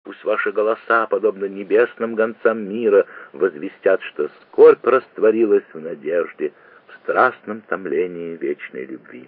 Пусть ваши голоса, подобно небесным гонцам мира, возвестят, что скорбь растворилась в надежде, в страстном томлении вечной любви.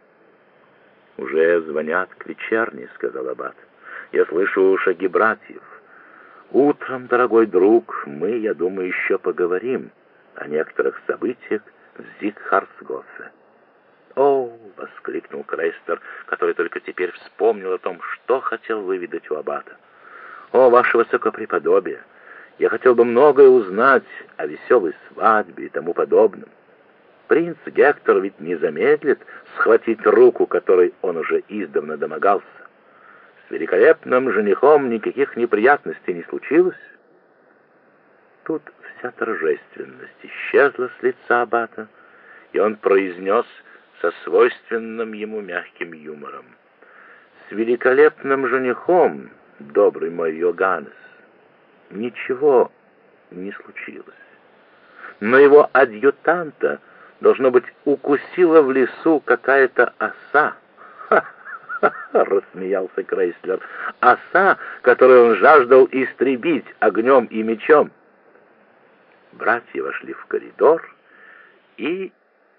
«Уже звонят к вечерне», — сказал аббат. «Я слышу шаги братьев. Утром, дорогой друг, мы, я думаю, еще поговорим о некоторых событиях в Зигхарцгофе». «О!» — воскликнул Крейслер, который только теперь вспомнил о том, что хотел выведать у аббата. «О, ваше высокопреподобие! Я хотел бы многое узнать о веселой свадьбе и тому подобном. Принц Гектор ведь не замедлит схватить руку, которой он уже издавна домогался. С великолепным женихом никаких неприятностей не случилось». Тут вся торжественность исчезла с лица аббата, и он произнес со свойственным ему мягким юмором: «С великолепным женихом, добрый мой Йоганнес, ничего не случилось. Но его адъютанта, должно быть, укусила в лесу какая-то оса». «Ха-ха-ха!» — рассмеялся Крейслер. «Оса, которую он жаждал истребить огнем и мечом». Братья вошли в коридор, и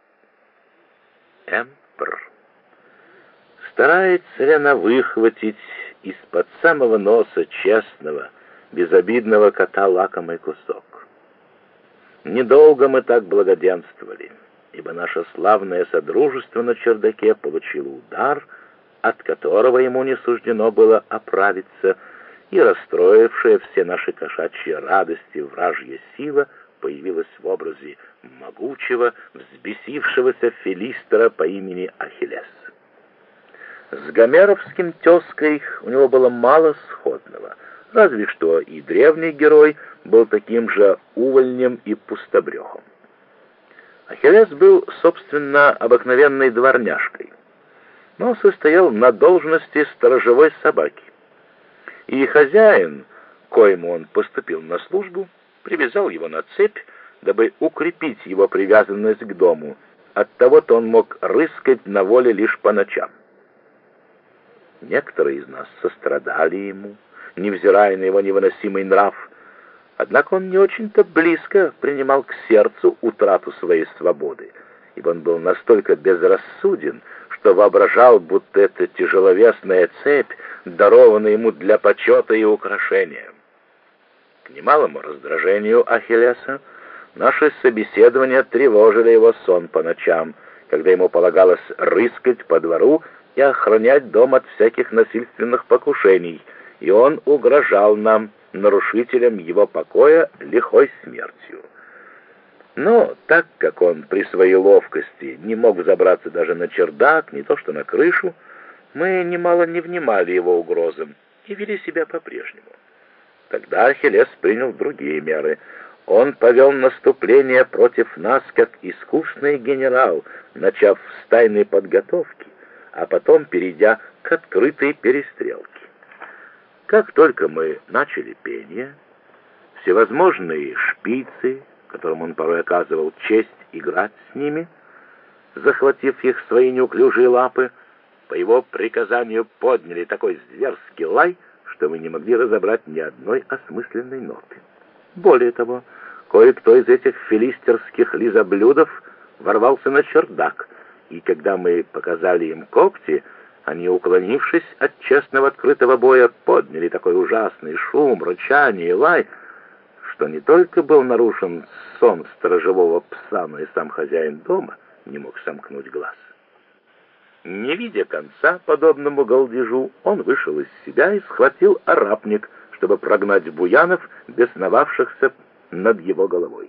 Эмпер старается ли она выхватить из-под самого носа честного, безобидного кота лакомый кусок. Недолго мы так благоденствовали, ибо наше славное содружество на чердаке получило удар, от которого ему не суждено было оправиться, и расстроившая все наши кошачьи радости вражья сила появилась в образе могучего, взбесившегося филистера по имени Ахиллес. С гомеровским тезкой у него было мало сходного, разве что и древний герой был таким же увольнем и пустобрехом. Ахиллес был, собственно, обыкновенной дворняжкой, но состоял на должности сторожевой собаки. И хозяин, коему он поступил на службу, привязал его на цепь, дабы укрепить его привязанность к дому. Оттого-то он мог рыскать на воле лишь по ночам. Некоторые из нас сострадали ему, невзирая на его невыносимый нрав, однако он не очень-то близко принимал к сердцу утрату своей свободы, ибо он был настолько безрассуден, что воображал, будто это тяжеловесная цепь дарована ему для почета и украшения. К немалому раздражению Ахиллеса наши собеседования тревожили его сон по ночам, когда ему полагалось рыскать по двору и охранять дом от всяких насильственных покушений, и он угрожал нам, нарушителям его покоя, лихой смертью. Но так как он при своей ловкости не мог взобраться даже на чердак, не то что на крышу, мы немало не внимали его угрозам и вели себя по-прежнему. Тогда Ахиллес принял другие меры. Он повел наступление против нас как искусный генерал, начав с тайной подготовки, а потом перейдя к открытой перестрелке. Как только мы начали пение, всевозможные шпицы, которым он порой оказывал честь играть с ними, захватив их в свои неуклюжие лапы, по его приказанию подняли такой зверский лай, что мы не могли разобрать ни одной осмысленной ноты. Более того, кое-кто из этих филистерских лизоблюдов ворвался на чердак, и когда мы показали им когти, они, уклонившись от честного открытого боя, подняли такой ужасный шум, рычание и лай, что не только был нарушен сон сторожевого пса, но и сам хозяин дома не мог сомкнуть глаз. Не видя конца подобному галдежу, он вышел из себя и схватил арапник, чтобы прогнать буянов, бесновавшихся над его головой.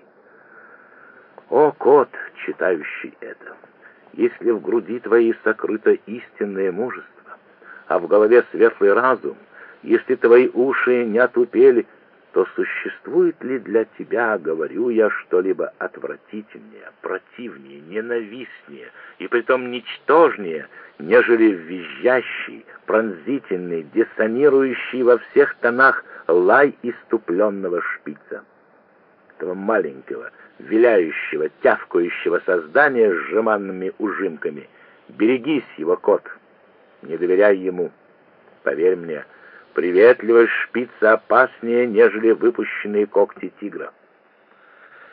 О, кот, читающий это! Если в груди твоей сокрыто истинное мужество, а в голове светлый разум, если твои уши не отупели, то существует ли для тебя, говорю я, что-либо отвратительнее, противнее, ненавистнее и притом ничтожнее, нежели визжащий, пронзительный, диссонирующий во всех тонах лай иступленного шпица? Этого маленького, виляющего, тявкающего создания с жеманными ужимками. Берегись его, кот, не доверяй ему. Поверь мне, Приветливость шпица опаснее, нежели выпущенные когти тигра.